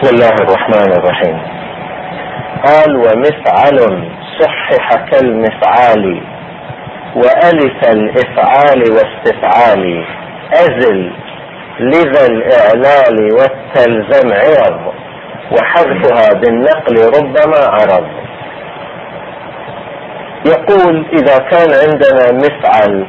بسم الله الرحمن الرحيم. قال: ومفعل صحح كالمفعال وألف الإفعال واستفعال أزل لذا الإعلال والتلزم عوض وحذفها بالنقل ربما عرض. يقول: إذا كان عندنا مفعل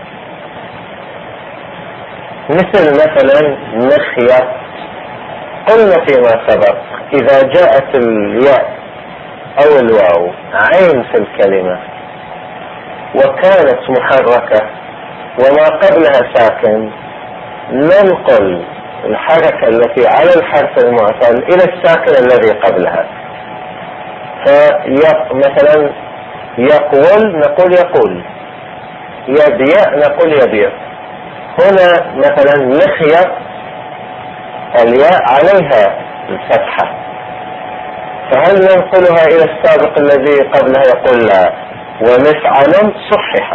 مثلا مخيط، قلنا فيما سبق إذا جاءت الياء أو الواو عين في الكلمة وكانت محركة وما قبلها ساكن، ننقل الحركة التي على الحرف المعتل إلى الساكن الذي قبلها. مثلا يقول نقول يقول، يبيع نقول يبيع. هنا مثلا مخيط الياء عليها الفتحة، فهل ننقلها إلى السابق الذي قبلها؟ يقول لا. ومفعل صحح.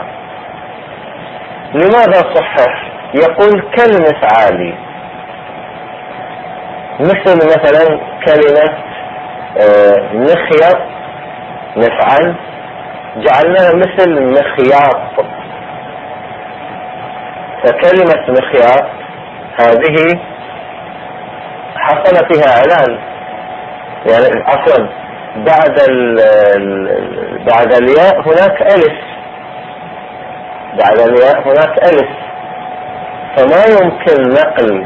لماذا صحح؟ يقول كالمفعال، مثلا كلمة مخيط مفعل جعلناها مثل مخياط، فكلمة مخياط هذه حصل فيها إعلان، يعني عفوا بعد الياء هناك ألف، بعد الياء هناك ألف، فما يمكن نقل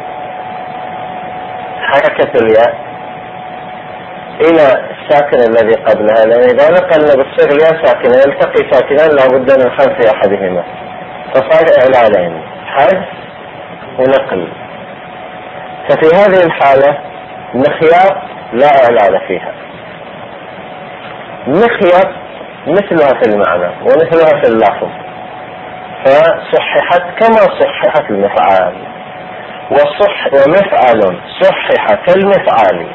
حركة الياء إلى الساكن الذي قبلها، لأن إذا نقلنا بالصيغة الياء ساكنة يلتقي ساكنان لابد من حذف أحدهما، فصار إعلالين، حذف ونقل. ففي هذه الحالة مخياط لا إعلال فيها. مخيط مثلها في المعنى ومثلها في اللفظ، فصححت كما صححت المفعال. ومفعل صحح كالمفعال.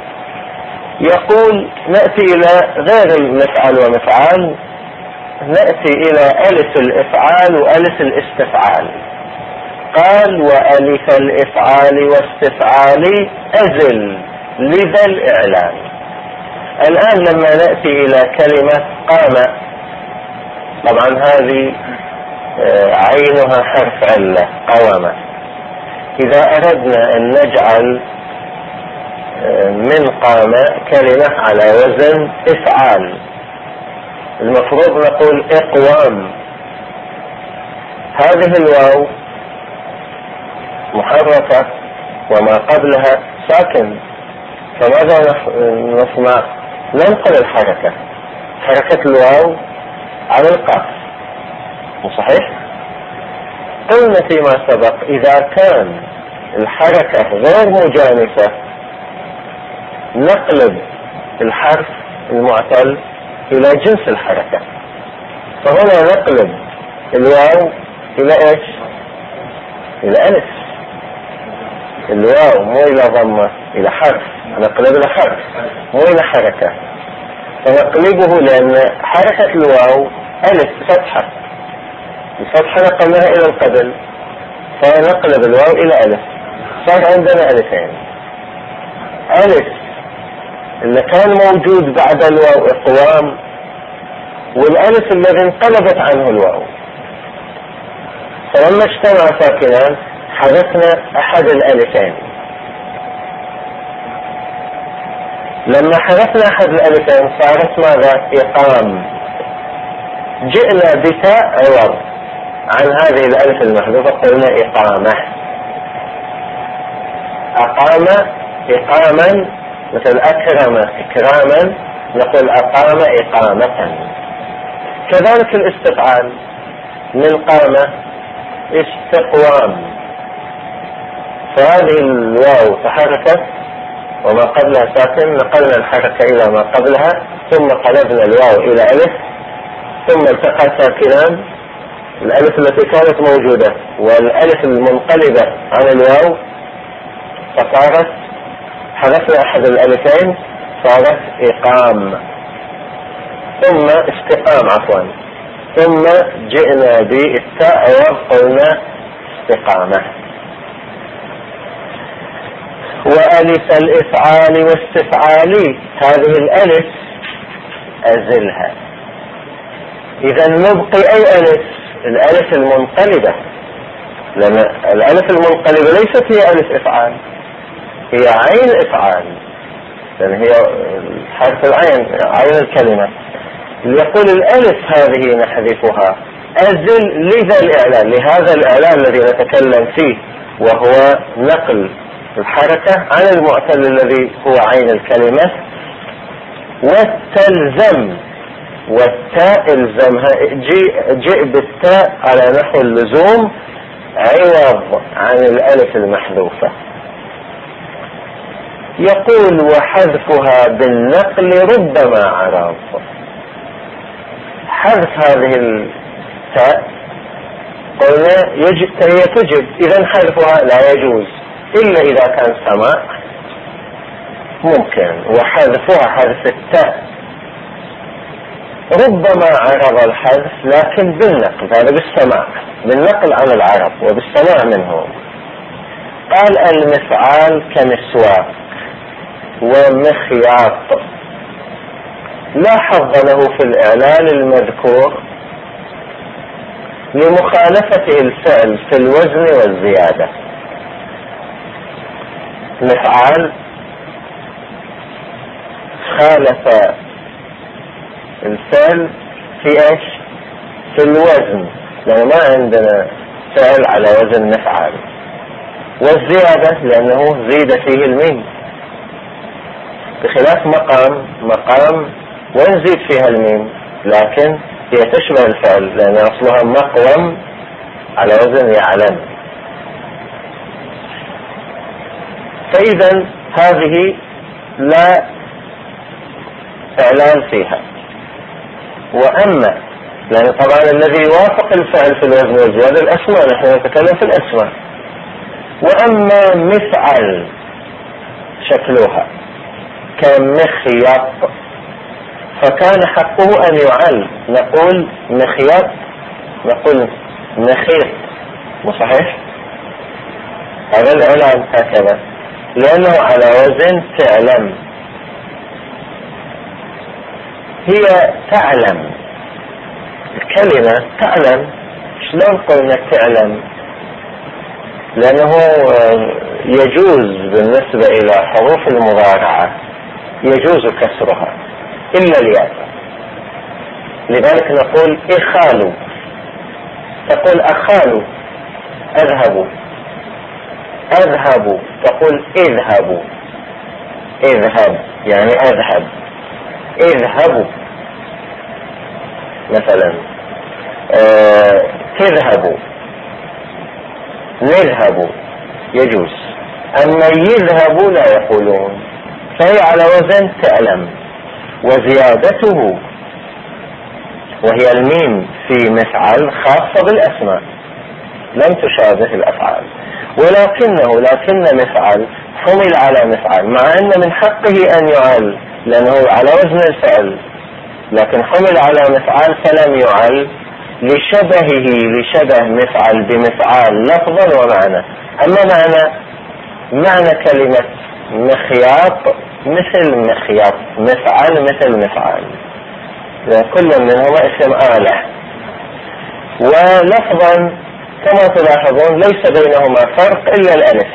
يقول: نأتي إلى غير المفعل ومفعال، نأتي إلى ألف الإفعال وألف الاستفعال. قال: وألف الإفعال واستفعال أزل لذا الإعلان. الآن لما نأتي إلى كلمة قام، طبعا هذه عينها حرف علة قوامة. إذا أردنا أن نجعل من قام كلمة على وزن إفعال، المفروض نقول إقوام. هذه الواو محركة وما قبلها ساكن، فماذا نصنع؟ ننقل الحركة، حركة الواو على القاف، صحيح؟ قلنا فيما سبق إذا كان الحركة غير مجانسة نقلب الحرف المعتل إلى جنس الحركة، فهنا نقلب الواو إلى إيش؟ إلى ألف. الواو مو إلى ضمة، إلى حرف، نقلب إلى حرف مو إلى حركة، فنقلبه لأن حركة الواو ألف فتحة، الفتحة نقلناها إلى القبل، فنقلب الواو إلى ألف، صار عندنا ألفين. ألف اللي كان موجود بعد الواو إقوام، والألف الذي انقلبت عنه الواو، فلما اجتمع ساكنان حذفنا أحد الألفين. لما حذفنا أحد الألفين صارت ماذا؟ إقام. جئنا بتاء عوض عن هذه الألف المحذوفة، قلنا إقامة. أقام إقاما، مثل أكرم إكراما، نقول أقام إقامة. كذلك الاستفعال من قام استقوام، فهذه الواو تحركت وما قبلها ساكن، نقلنا الحركة إلى ما قبلها، ثم قلبنا الواو إلى ألف، ثم التقى ساكنان، الألف التي كانت موجودة والألف المنقلبة عن الواو، فصارت حذفنا أحد الألفين صارت إقام، ثم استقام عفوا، ثم جئنا بالتاء وقلنا استقامة. وألف الإفعال واستفعال، هذه الألف أزلها. إذا نبقي أي ألف؟ الألف المنقلبة، لأن الألف المنقلبة ليست هي ألف إفعال، هي عين إفعال، لأن هي حرف العين، عين الكلمة. يقول الألف هذه نحذفها، أزل لذا الإعلان، لهذا الإعلان الذي نتكلم فيه، وهو نقل الحركة عن المعتل الذي هو عين الكلمة. والتلزم، والتاء الزمها، جئ بالتاء على نحو اللزوم عوض عن الألف المحذوفة. يقول وحذفها بالنقل ربما عرض. حذف هذه التاء قلنا هي تجب، إذا حذفها لا يجوز إلا إذا كان سماع ممكن، وحذفها حذف التاء ربما عرض الحذف، لكن بالنقل، هذا بالسماع، بالنقل عن العرب وبالسماع منه. قال المفعال كمسواك ومخياط، لا حظ له في الإعلال المذكور لمخالفته الفعل في الوزن والزيادة. مفعال خالف الفعل في ايش؟ في الوزن، لأنه ما عندنا فعل على وزن مفعال، والزيادة لأنه زيد فيه الميم، بخلاف مقام وين زيد فيها الميم، لكن هي تشبه الفعل لأن أصلها مقوم على وزن يعلم. فإذا هذه لا إعلان فيها. وأما لأن طبعا الذي يوافق الفعل في الوزن والزيادة الأسماء، نحن نتكلم في الأسماء. وأما مفعل شكلها كمخيط، فكان حقه أن يعل، نقول مخيط، نقول مخيط، مو صحيح؟ هذا الإعلان هكذا لأنه على وزن تعلم. هي تعلم، الكلمة تعلم، شلون قلنا تعلم؟ لأنه يجوز بالنسبة إلى حروف المضارعة يجوز كسرها إلا الياء، لذلك نقول إخالوا، تقول أخالوا، أذهبوا، أذهبوا تقول اذهبوا، اذهب يعني أذهب، اذهبوا مثلا، تذهبوا، نذهبوا يجوز. أما يذهبوا لا يقولون، فهي على وزن تعلم. وزيادته وهي الميم في مفعل خاصة بالأسماء لم تشابه الأفعال، لكن مفعل حمل على مفعل، مع أن من حقه أن يعل لأنه على وزن الفعل، لكن حمل على مفعل فلم يعل لشبه مفعل بمفعال لفظا ومعنى. أما معنى كلمة مخياط مثل مخياط، مفعل مثل مفعال، كل منهما اسم آلة. ولفظا كما تلاحظون ليس بينهما فرق إلا الألف،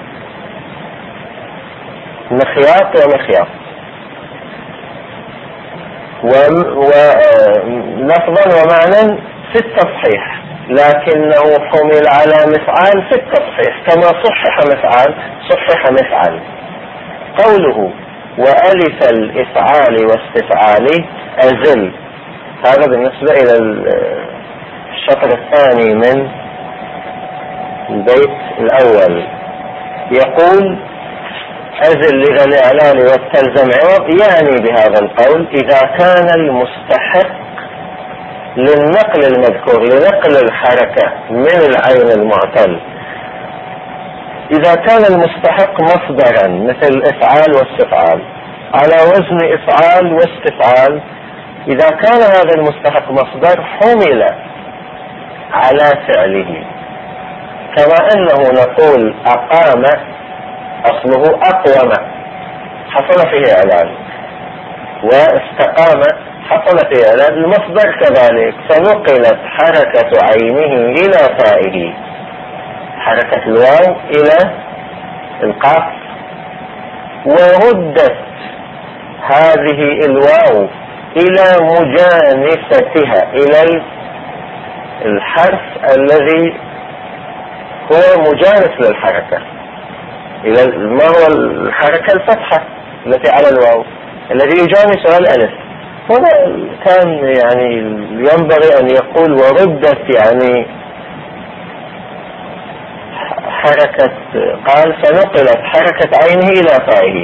مخياط ومخياط، ولفظا ومعنى في التصحيح، لكنه حمل على مفعال في التصحيح، كما صحح مفعال صحح مفعل. قوله وألف الإفعال واستفعال أزل، هذا بالنسبة إلى الشطر الثاني من البيت الأول. يقول أزل لذا الإعلان والتلزم عوض، يعني بهذا القول إذا كان المستحق للنقل المذكور، لنقل الحركة من العين المعتل، إذا كان المستحق مصدرا مثل إفعال واستفعال على وزن إفعال واستفعال، إذا كان هذا المستحق مصدر حمل على فعله، كما أنه نقول أقام أصله أقوم حصل فيه إعلان، واستقام حصل فيه إعلان. المصدر كذلك، فنقلت حركة عينه إلى فائه، حركة الواو إلى القاف، وردت هذه الواو إلى مجانستها، إلى الحرف الذي هو مجانس للحركة، إلى ما هو الحركة الفتحة التي على الواو الذي يجانسها الألف. هنا كان يعني ينبغي أن يقول وردت، يعني حركة، قال فنقلت حركة عينه إلى فائه،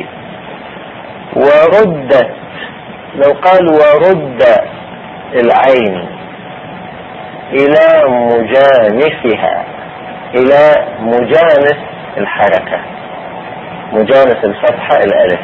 وردت، لو قال ورد العين إلى مجانسها، إلى مجانس الحركة، مجانس الفتحة الألف،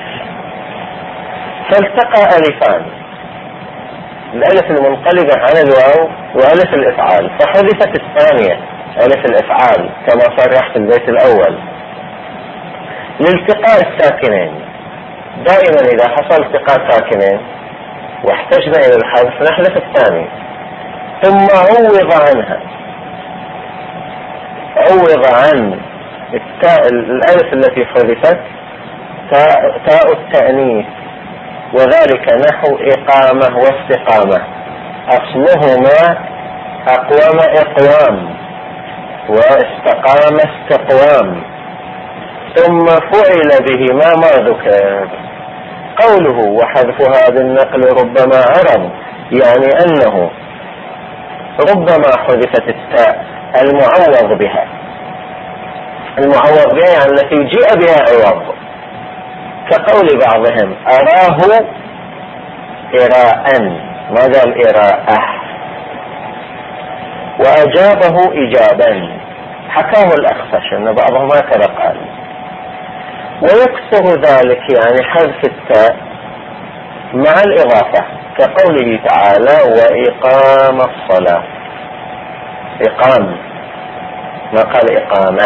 فالتقى ألفان، الألف المنقلبة عن الواو وألف الإفعال، فحذفت الثانية ألف الإفعال كما صرح في البيت الأول لالتقاء الساكنين. دائما إذا حصل التقاء ساكنين واحتجنا إلى الحذف نحذف الثاني، ثم عوض عنها، عوض عن الألف التي حذفت تاء التأنيث، وذلك نحو إقامة واستقامة، أصلهما أقوم إقوام واستقام استقوام، ثم فعل بهما ما ذكر. قوله وحذفها بالنقل ربما عرض، يعني أنه ربما حذفت التاء المعوض بها، المعوض بها يعني التي جاء بها عوض، كقول بعضهم أراه إراء، ما قال إراءه، وأجابه إجابا، حكاه الأخفش أن بعضهم هكذا قال. ويكسر ذلك يعني حذف التاء مع الإضافة، كقوله تعالى وإقام الصلاة، إقام ما قال إقامة،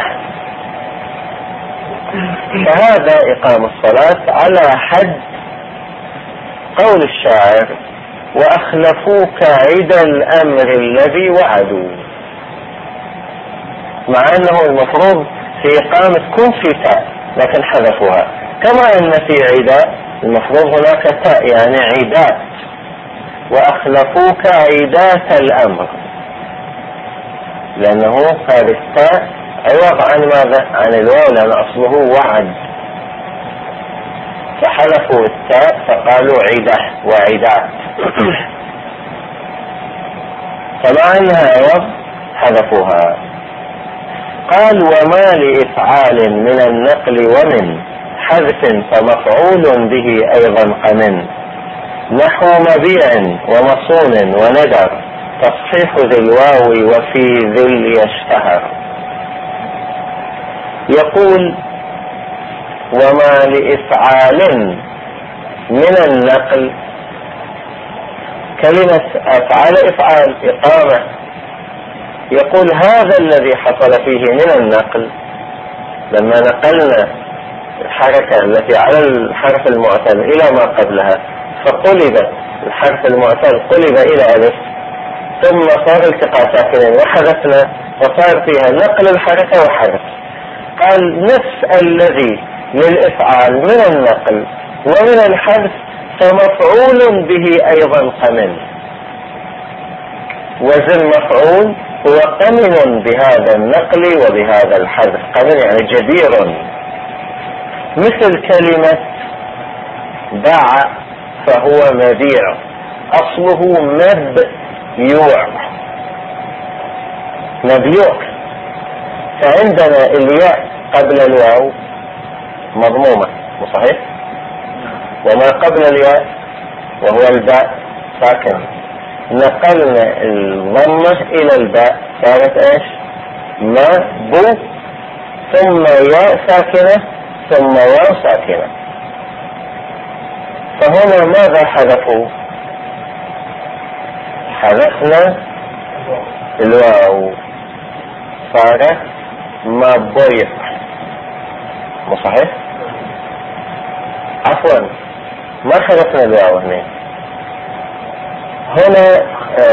فهذا إقام الصلاة على حد قول الشاعر وأخلفوك عد الأمر الذي وعدوا، مع أنه المفروض في إقامة كن في تاء لكن حذفوها، كما أن في عداء المفروض هناك تاء يعني عدات، وأخلفوك عدات الأمر، لأنه هذه التاء عوض عن ماذا؟ عن الواو، لأن أصله وعد، فحلفوا التاء فقالوا عدة وعدات فمع أنها عوض حذفوها. قال وما لإفعال من النقل ومن حذف فمفعول به أيضا قمن، نحو مبيع ومصون وندر، تصحيح ذي الواو وفي ذي يشتهر. يقول وما لإفعال من النقل، كلمة أفعال إفعال إقامة، يقول هذا الذي حصل فيه من النقل لما نقلنا الحركة التي على الحرف المعتل إلى ما قبلها، فقلب الحرف المعتل قلب إلى ألف، ثم صار التقاء ساكنين وحذفنا وصار فيها نقل الحركة وحذف. قال نفس الذي للإفعال من النقل ومن الحذف فمفعول به أيضا قمن، وزن مفعول هو قمن بهذا النقل وبهذا الحذف، قمن يعني جدير، مثل كلمة باع فهو مبيع، أصله مبيوع، مبيوع، فعندنا الياء قبل الواو مضمومة صحيح، وما قبل الياء وهو الباء ساكن، نقلنا الضمة إلى الباء صارت إيش؟ ما بو، ثم ياء ساكنة ثم واو ساكنة. فهنا ماذا حذفوا؟ حذفنا الواو، صارت ما بويق، مو صحيح؟ عفوا ما حذفنا الواو هنا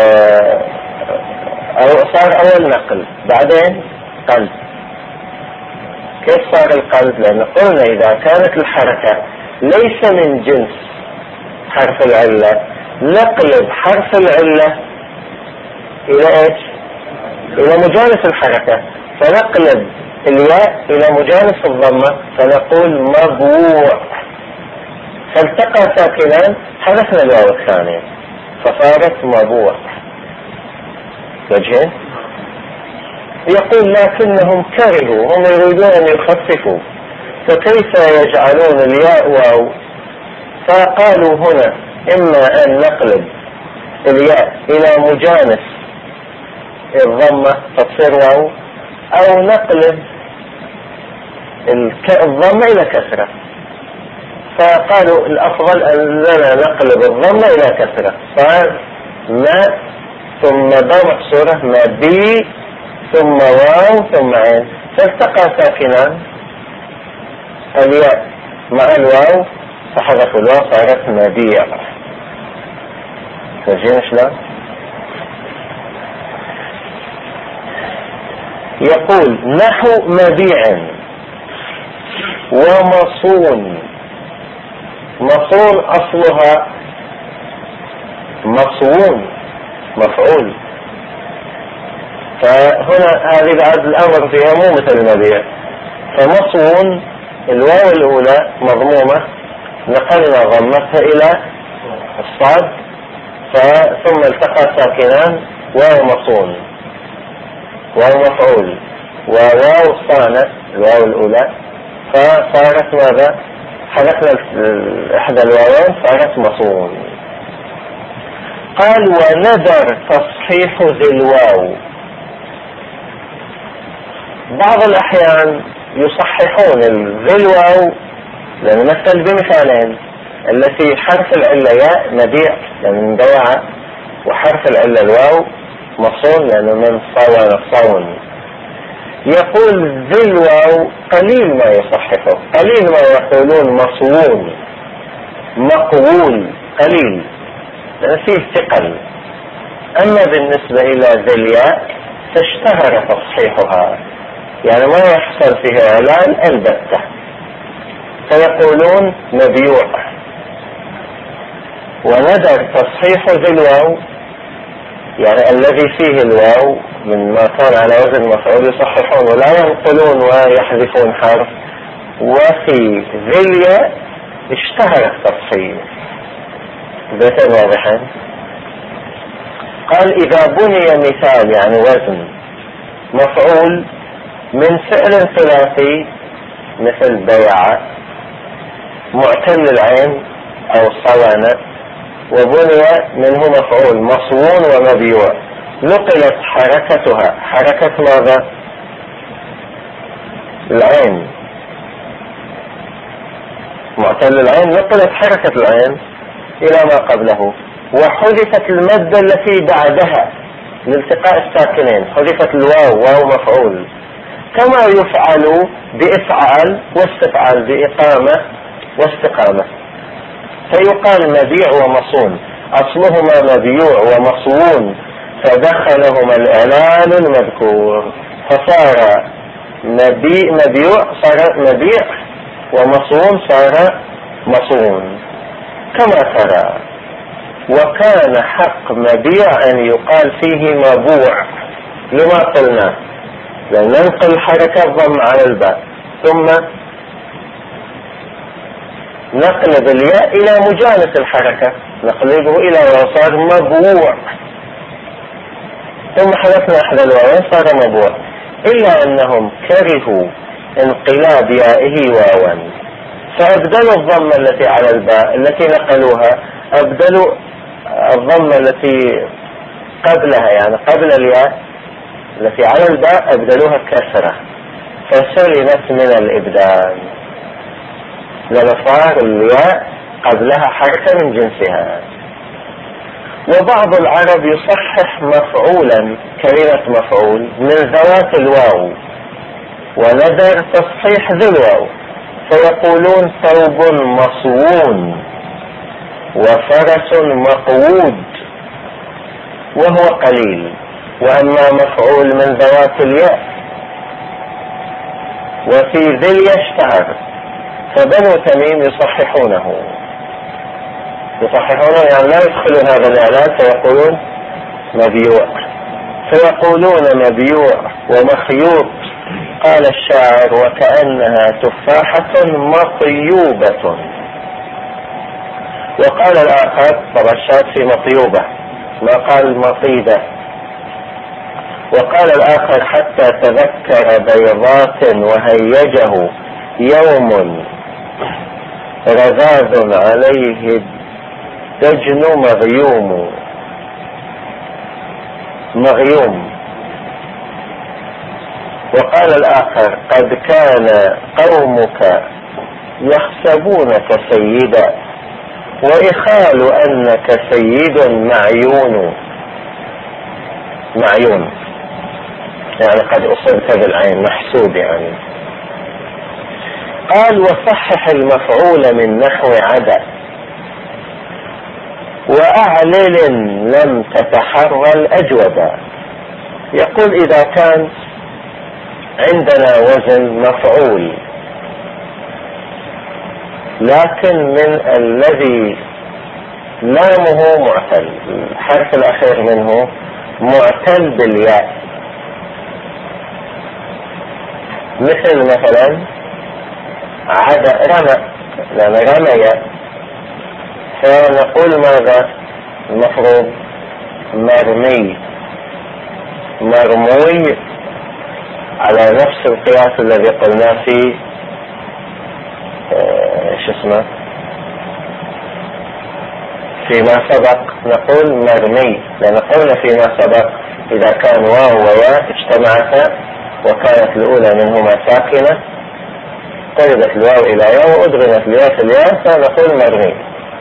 صار أول نقل بعدين قلب. كيف صار القلب؟ لأن قلنا إذا كانت الحركة ليس من جنس حرف العلة نقلب حرف العلة إلى إيش؟ إلى مجانس الحركة، فنقلب الياء إلى مجانس الضمة فنقول مبوع، فالتقى ساكنان حذفنا الواو الثانية فصارت مبوع. وجهين. يقول لكنهم كرهوا، هم يريدون أن يخففوا، فكيف يجعلون الياء واو؟ فقالوا هنا إما أن نقلب الياء إلى مجانس الضمة فتصير واو، أو نقلب الضمة إلى كسرة، فقالوا الأفضل أننا نقلب الضمة إلى كسرة، صار ما ثم ضم مكسورة ما بي ثم واو ثم عين، فالتقى ساكنان الياء مع الواو فحذف الواو صارت مبيع. فجين شلون؟ يقول نحو مبيع ومصون. مصون أصلها مصون مفعول، فهنا هذه بعد الأمر فيها مو مثل المبيع. فمصون الواو الأولى مضمومة نقلنا ضمتها إلى الصاد ثم التقى ساكنان واو مصون واو مفعول وواو الصانع الواو الأولى، فصارت ماذا؟ حذفنا إحدى الواوين صارت مصون. قال وندر تصحيح ذي الواو. بعض الأحيان يصححون ذي الواو، لنمثل بمثالين. التي حرف العلة ياء مبيع لأنه من بيعة، وحرف العلة الواو مصون لأنه من صون. يقول ذي الواو قليل ما يصححه، قليل ما يقولون مصون مقول، قليل لأن فيه ثقل. أما بالنسبة إلى ذي الياء فاشتهر تصحيحها، يعني ما يحصل فيها إعلان البتة، فيقولون مبيوع. وندر تصحيح ذي الواو يعني الذي فيه الواو من ما كان على وزن مفعول يصححون ولا ينقلون ويحذفون حرف، وفي ذي الياء اشتهر التصحيح. بيتين واضحين. قال إذا بني مثال يعني وزن مفعول من فعل ثلاثي مثل بيع معتل العين أو صوانة، وبني منه مفعول مصون ومبيوع، نقلت حركتها حركة ماذا؟ العين، معتل العين نقلت حركة العين إلى ما قبله، وحذفت المادة التي بعدها لالتقاء الساكنين، حذفت الواو واو مفعول، كما يفعل بإفعال واستفعال بإقامة واستقامة. فيقال مبيع ومصون، أصلهما مبيوع ومصون فدخلهما الإعلان المذكور، فصار مبيوع صار مبيع ومصون صار مصون كما ترى. وكان حق مبيع أن يقال فيه مبوع لما قلنا، لأن ننقل حركة ضم على الباء ثم نقلب الياء إلى مجانس الحركة نقلبه إلى وصار مبوع، ثم حذفنا أحد الواوين صار مبوع، إلا أنهم كرهوا انقلاب يائه واوا، فأبدلوا الضمة التي على الباء التي نقلوها، أبدلوا الضمة التي قبلها يعني قبل الياء التي على الباء أبدلوها كسرة، فسلمت من الإبدال لأن صار الياء قبلها حركة من جنسها. وبعض العرب يصحح مفعولا كلمة مفعول من ذوات الواو، وندر تصحيح ذي الواو، فيقولون ثوب مصون وفرس مقود، وهو قليل، وأما مفعول من ذوات الياء وفي ذي اليشتهر، فبنو تميم يصححونه يعني لا يدخلون هذا الإعلان، فيقولون مبيوع، فيقولون مبيوع ومخيوط. قال الشاعر: وكأنها تفاحة مطيوبة. وقال الآخر: طبعا الشاعر في مطيوبة، ما قال مطيبة. وقال الآخر: حتى تذكر بيضات وهيجه يوم رذاذ عليه الدجن مغيوم. وقال الآخر: قد كان قومك يحسبونك سيدا، وإخال أنك سيد معيون، يعني قد أصبت بالعين، محسود يعني. قال: وصحح المفعول من نحو عدا، وأعلل لم تتحرى الأجوبا. يقول: إذا كان عندنا وزن مفعول لكن من الذي لامه معتل، الحرف الأخير منه معتل بالياء، مثلا عدا رمى، لأن رمي، فنقول ماذا المفروض؟ مرموي على نفس القياس الذي قلنا في فيما سبق، نقول مرمي، لأن قلنا فيما سبق إذا كان واو وياء اجتمعتا وكانت الأولى منهما ساكنة قلبت الواو إلى ياء وأدغمت الياء في الياء، فنقول مرمي.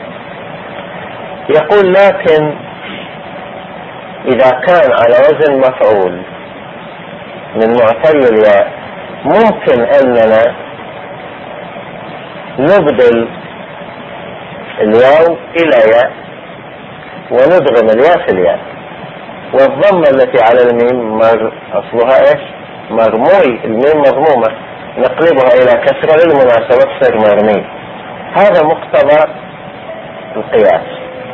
يقول: لكن إذا كان على وزن مفعول من معتل الياء ممكن أننا نبدل الواو إلى ياء وندغم الياء في الياء، والضمة التي على الميم أصلها إيش؟ مرموي، الميم مضمومة، نقلبها إلى كسرة للمناسبة تصير مرمي. هذا مقتضى القياس.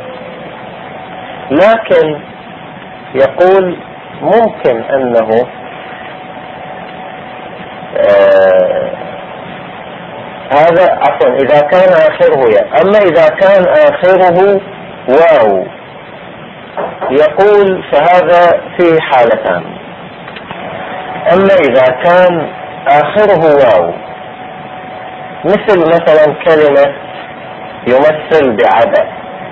لكن يقول ممكن أنه هذا عفوا إذا كان آخره ياء، أما إذا كان آخره واو يقول فهذا فيه حالتان. أما إذا كان آخره واو مثلا كلمة يمثل بعدا،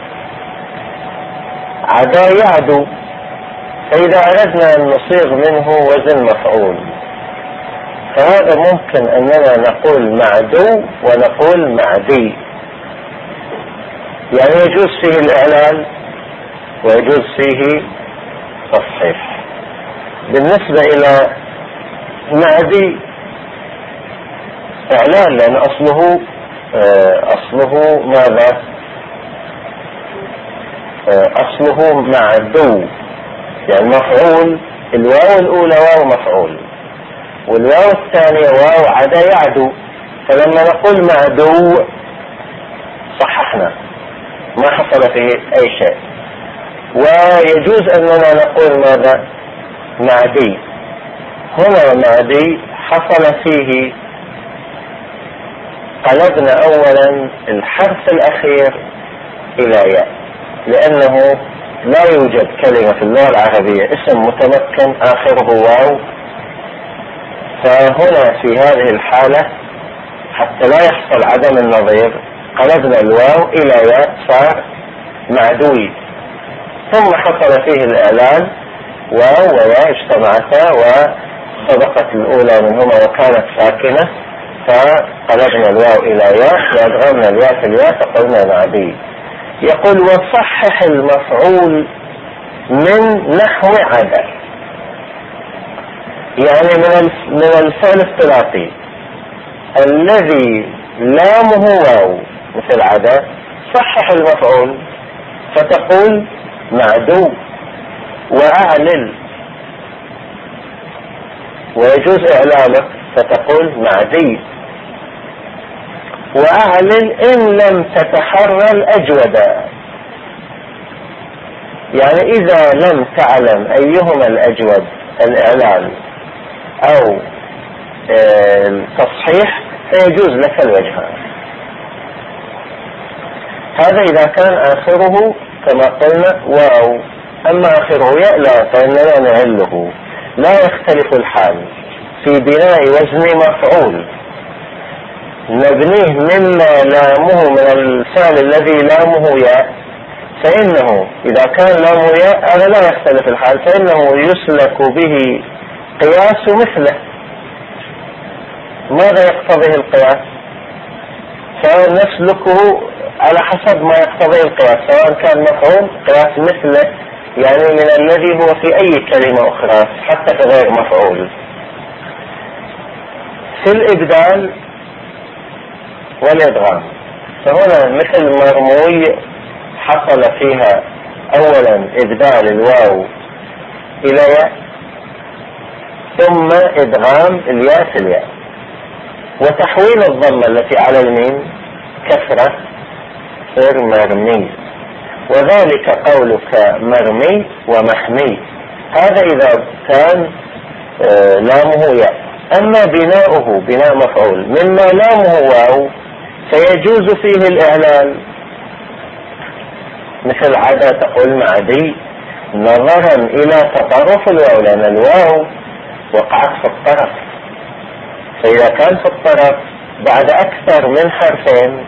عدا يعدو، فإذا أردنا أن نصيغ منه وزن مفعول فهذا ممكن أننا نقول معدو ونقول معدي، يعني يجوز فيه الإعلان ويجوز فيه تصحيح. بالنسبة إلى معدي إعلان، لأن أصله ماذا؟ أصله معدو، يعني مفعول، الواو الأولى واو مفعول والواو الثانية واو عدا يعدو، فلما نقول معدو صححنا ما حصل فيه أي شيء. ويجوز أننا نقول ماذا؟ معدي. هنا معدي حصل فيه قلبنا أولا الحرف الأخير إلى ياء، لأنه لا يوجد كلمة في اللغة العربية اسم متمكن آخره واو، فهنا في هذه الحالة حتى لا يحصل عدم النظير قلبنا الواو إلى ياء صار معدوي، ثم حصل فيه الإعلان واو وياء اجتمعتا وسبقت الأولى منهما وكانت ساكنة، فقلبنا الواو إلى ياء وأدغمنا الياء في الياء فقلنا معدي. يقول: وصحح المفعول من نحو عدا، يعني من الفعل الثلاثي الذي لامه واو مثل عدا، صحح المفعول فتقول معدو وأعلل، ويجوز إعلامك فتقول معدي وأعلل إن لم تتحرى الأجودة. يعني إذا لم تعلم أيهما الأجود، الإعلان أو التصحيح، فيجوز لك الوجهان. هذا إذا كان آخره كما قلنا واو، أما آخره ياء لا، فإننا نعله. لا يختلف الحال في بناء وزن مفعول نبنيه مما لامه من الفعل الذي لامه ياء، فإنه إذا كان لامه ياء هذا لا يختلف الحال، فإنه يسلك به قياس مثله. ماذا يقتضيه القياس؟ فنسلكه على حسب ما يقتضيه القياس، سواء كان مفعول قياس مثله، يعني من الذي هو في أي كلمة أخرى حتى في غير مفعول. في الإبدال والإدغام، فهنا مثل مرموي حصل فيها أولا إبدال الواو إلى ياء، ثم إدغام الياء في الياء، وتحويل الضمة التي على الميم كسرة صير مرمي، وذلك قولك مرمي ومحمي. هذا إذا كان لامه ياء. أما بناؤه بناء مفعول مما لامه واو فيجوز فيه الإعلان، مثل عدا تقول معدي نظرا إلى تطرف الواو، لأن الواو وقعت في الطرف، فإذا كان في الطرف بعد أكثر من حرفين.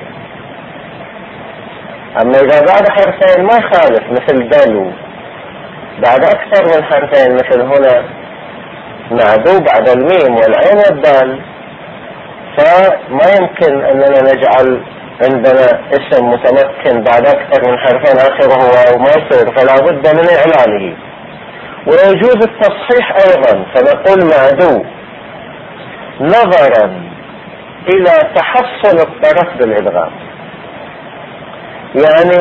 أما إذا بعد حرفين ما يخالف، مثل دلو بعد أكثر من حرفين، مثل هنا معدو بعد الميم والعين والدال، فما يمكن أننا نجعل عندنا اسم متمكن بعد أكثر من حرفين آخره واو، ما يصير، فلا بد من إعلانه. ويجوز التصحيح أيضا، فنقول معدو نظرا إلى تحصل الطرف بالإدغام. يعني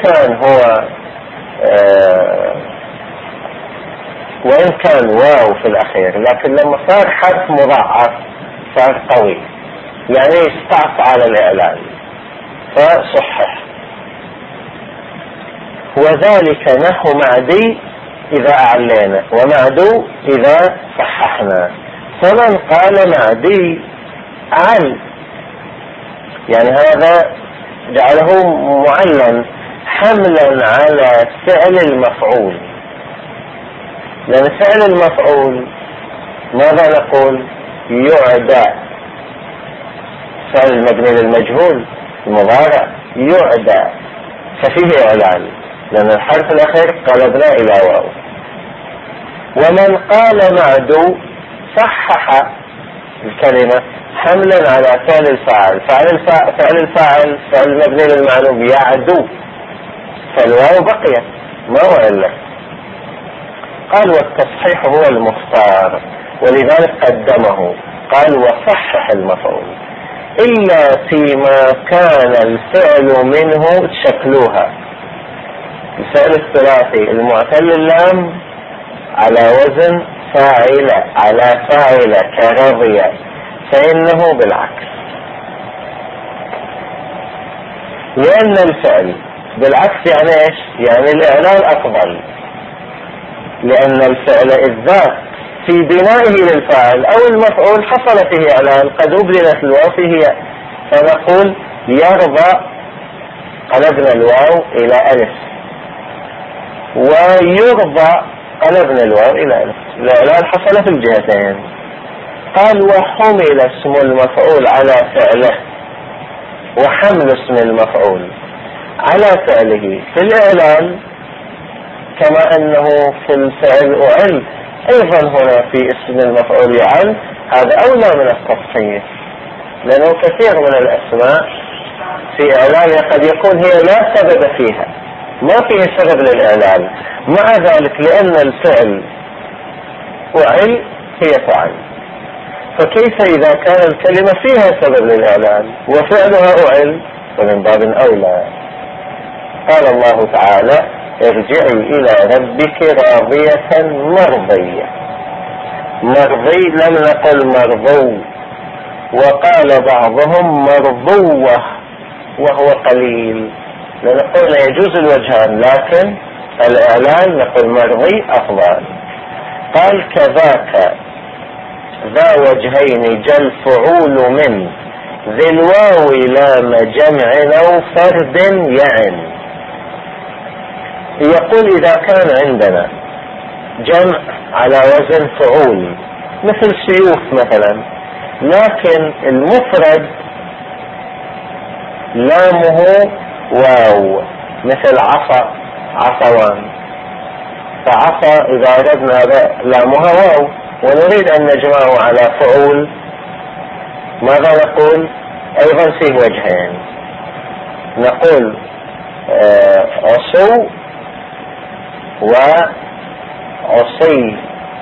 وإن كان واو في الأخير، لكن لما صار حرف مضاعف صار قوي، يعني استعصى على الإعلان فصحح. وذلك نحو معدي إذا أعلينا، ومعدو إذا صححنا. فمن قال معدي عل، يعني هذا جعله معلم حملا على فعل المفعول، لأن فعل المفعول ماذا نقول؟ يعدى، فعل المبني للمجهول المضارع يعدى، ففيه إعلان لأن الحرف الأخير قلبنا إلى واو. ومن قال معدو صحح الكلمة حملا على فعل الفاعل، فعل الفاعل فعل مبني للمعلوم يعدو، فالواو بقيت ما هو إلا. قال والتصحيح هو المختار، ولذلك قدمه قال وصحح المفعول إلا فيما كان الفعل منه شكلها. الفعل الثلاثي المعتل اللام على وزن فاعل، على فاعل كرضي، فإنه بالعكس، لأن الفعل بالعكس يعني إيش؟ يعني الإعلان أفضل، لأن الفعل الذات في بنائه للفاعل أو المفعول حصل فيه إعلان، قد أبدلت الواو فيه، فنقول يرضى قلبنا الواو إلى ألف، ويرضى قلبنا الواو إلى ألف، الإعلان حصل في الجهتين. قال وحمل اسم المفعول على فعله، وحمل اسم المفعول على فعله في الإعلان كما أنه في الفعل أعل، أيضا هنا في اسم المفعول يعل، هذا أولى من التصحيح، لأنه كثير من الأسماء في إعلانها قد يكون هي لا سبب فيها، ما فيه سبب للإعلان، مع ذلك لأن الفعل أعل هي فعل. فكيف إذا كان الكلمة فيها سبب للإعلان وفعلها أعل، فمن باب أولى. قال الله تعالى: ارجعي إلى ربك راضية مرضية. مرضي لم نقل مرضو، وقال بعضهم مرضوة وهو قليل، لنقول يجوز الوجهان، لكن الإعلان نقول مرضي أفضل. قال: كذاك ذا وجهين جل فعول من ذي الواو لام جمع أو فرد يعن. يقول إذا كان عندنا جمع على وزن فعول مثل سيوف مثلا، لكن المفرد لامه واو مثل عصا، عصوان، فعصا إذا أردنا لامها واو ونريد أن نجمعه على فعول، ماذا نقول؟ أيضا فيه وجهين، نقول عصو وعصي.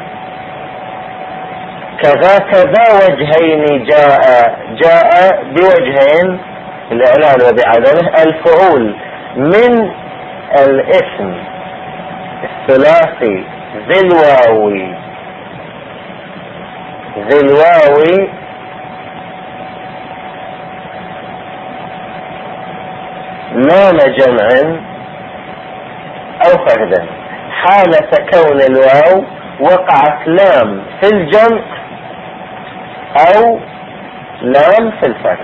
كذاك ذا وجهين جاء بوجهين الإعلان وبعدمه الفعول من الاسم الثلاثي ذي الواو لام جمع أو فردا. حالة كون الواو وقعت لام في الجمع أو لام في الفرد.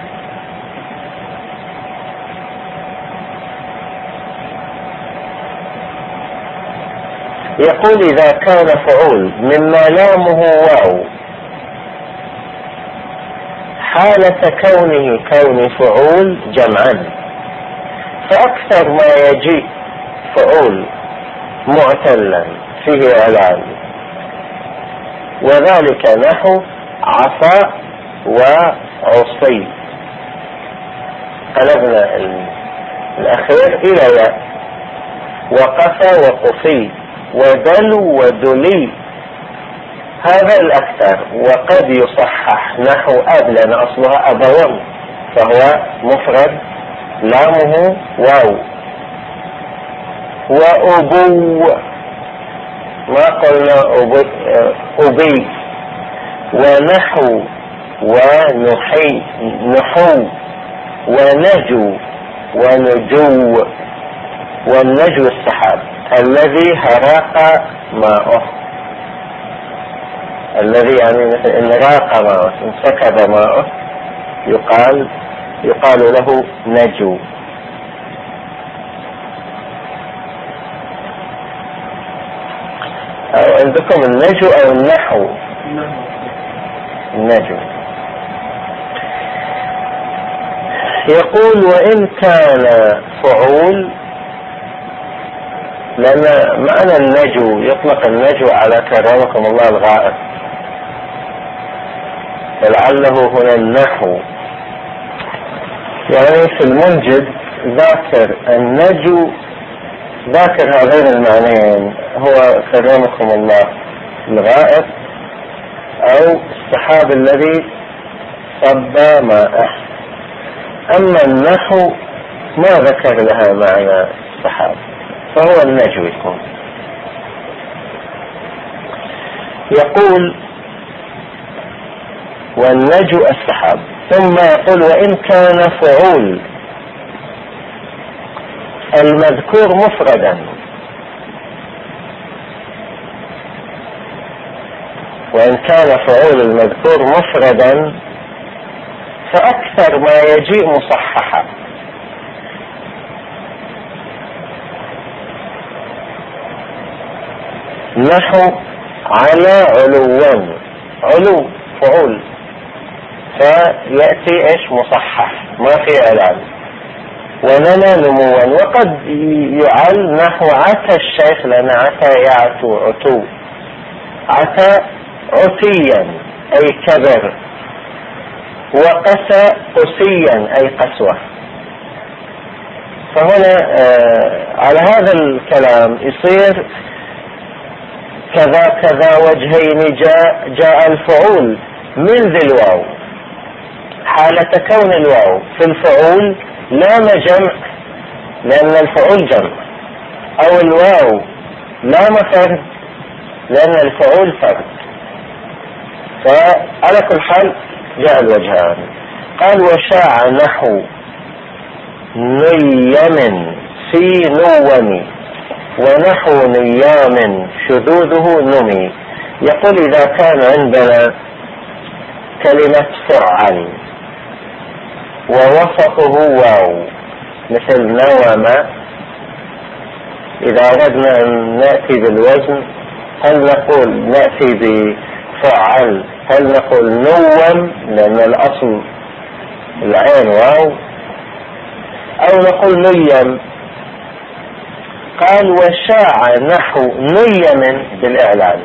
يقول إذا كان فعول مما لامه واو حالة كون فعول جمعا، فأكثر ما يجيء فعول معتلا فيه إعلان، وذلك نحو عصا وعصي. قلبنا الأخير إلى ياء، وقفى وقفي ودلو ودلي، هذا الأكثر. وقد يصحح نحو أب لأن أصلها أبوان، فهو مفرد لامه واو. وأبو ما قلنا أبي. ونحو ونحي نحو ونجو ونجو. والنجو السحاب الذي هراق ماءه، الذي يعني مثل إن راق ماءه انسكب ماءه يقال له نجو. أو عندكم النجو أو النحو؟ النجو. يقول وإن كان فعول، لأن معنى النجو يطلق النجو على كرمكم الله الغائب، فلعله هنا النحو. يعني في المنجد ذاكر النجو، ذاكر هذين المعنيين، هو كرمكم الله الغائب أو السحاب الذي صب ماءه. أما النحو ما ذكر لها معنى السحاب، فهو النجو يكون. يقول والنجو السحاب، ثم يقول وإن كان فعول المذكور مفردا، وإن كان فعول المذكور مفردا فأكثر ما يجيء مصححا. نحو على علوان، علو فعول، فيأتي ايش مصحح ما في اعلان. ونما نموا، وقد يعل نحو عتى الشيخ، لأن عتى يعتو عتو، عتى عتيا أي كبر، وقسى قسيا أي قسوة. فهنا على هذا الكلام يصير كذا كذا وجهين جاء الفعول من ذي الواو حالة كون الواو في الفعول لام جمع لأن الفعول جمع، أو الواو لام فرد لأن الفعول فرد. فعلى كل حال جاء الوجهان. قال وشاع نحو نيم في نوم ونحو نيام شذوذه نمي. يقول إذا كان عندنا كلمة فعل ووسطه واو مثل نوم، إذا أردنا أن نأتي بالوزن هل نقول نأتي بفعل، هل نقول نوم لأن الأصل العين واو، أو نقول نيم؟ قال وشاع نحو نيم بالإعلان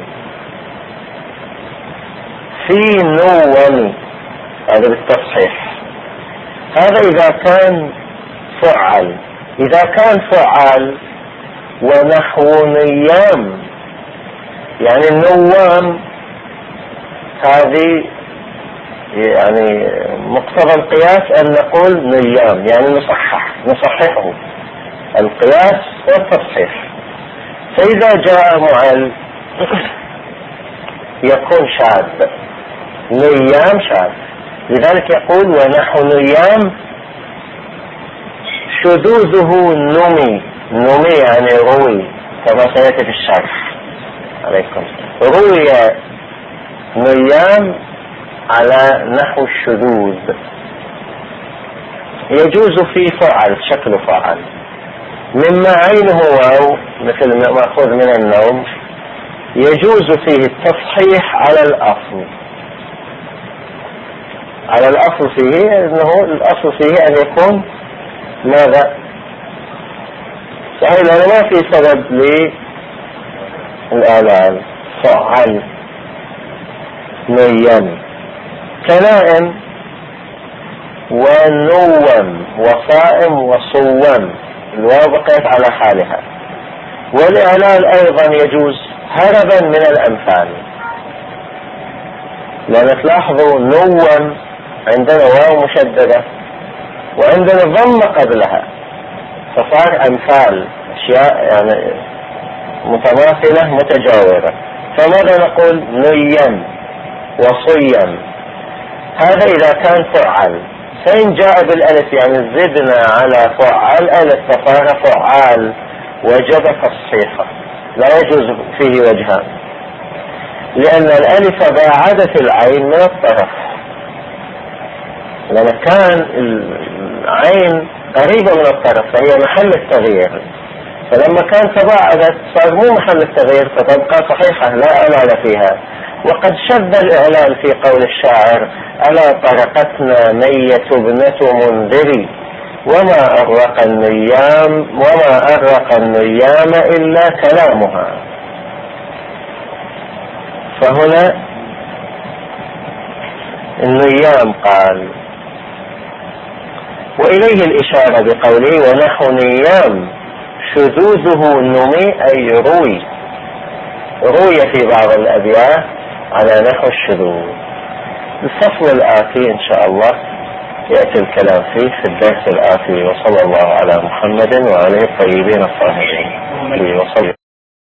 في نوم، هذا بالتصحيح. هذا إذا كان فعل. إذا كان فعل ونحو نيام يعني النوام، هذه يعني مقتضى القياس أن نقول نيام يعني نصححه. القياس والتصحيح. فإذا جاء معل يكون شاذ، نيام شاذ. لذلك يقول ونحو نيام شذوذه نمي. نمي يعني روي كما سيأتي في الشرح عليكم. روي نيام على نحو الشذوذ. يجوز في فعل شكل فعل مما عينه واو مثل ما مأخوذ من النوم، يجوز فيه التصحيح على الأصل. على الأصل فيه أنه الأصل فيه أن يكون ماذا؟ صحيح لأنه ما في سبب للآلام. فعل نيم كنائم ونوم وصائم وصوم، الواو بقيت على حالها. والإعلال أيضا يجوز هربا من الأمثال، لأن تلاحظوا نوم عندنا واو مشددة وعندنا ضم قبلها، فصار أمثال أشياء يعني متماثلة متجاورة. فماذا نقول؟ نيم وصيم. هذا إذا كان فعل. فإن جاء بالألف يعني زدنا على فعل ألف فصار فعال وجب تصحيحه، لا يجوز فيه وجهان، لأن الألف باعدت العين من الطرف، لأن كان العين قريبة من الطرف فهي محل التغيير، فلما كان تباعدت صار مو محل التغيير فتبقى صحيحة لا إعلال فيها. وقد شذ الإعلال في قول الشاعر ألا طرقتنا مية ابنة منذري وما أرق النيام إلا كلامها. فهنا النيام قال، وإليه الإشارة بقوله ونحو نيام شذوذه النمي أي روي في بعض الأبيات على نحو الشذوذ. الفصل الآتي إن شاء الله يأتي الكلام فيه في الدرس الآتي. وصلى الله على محمد وعليه الطيبين الطاهرين.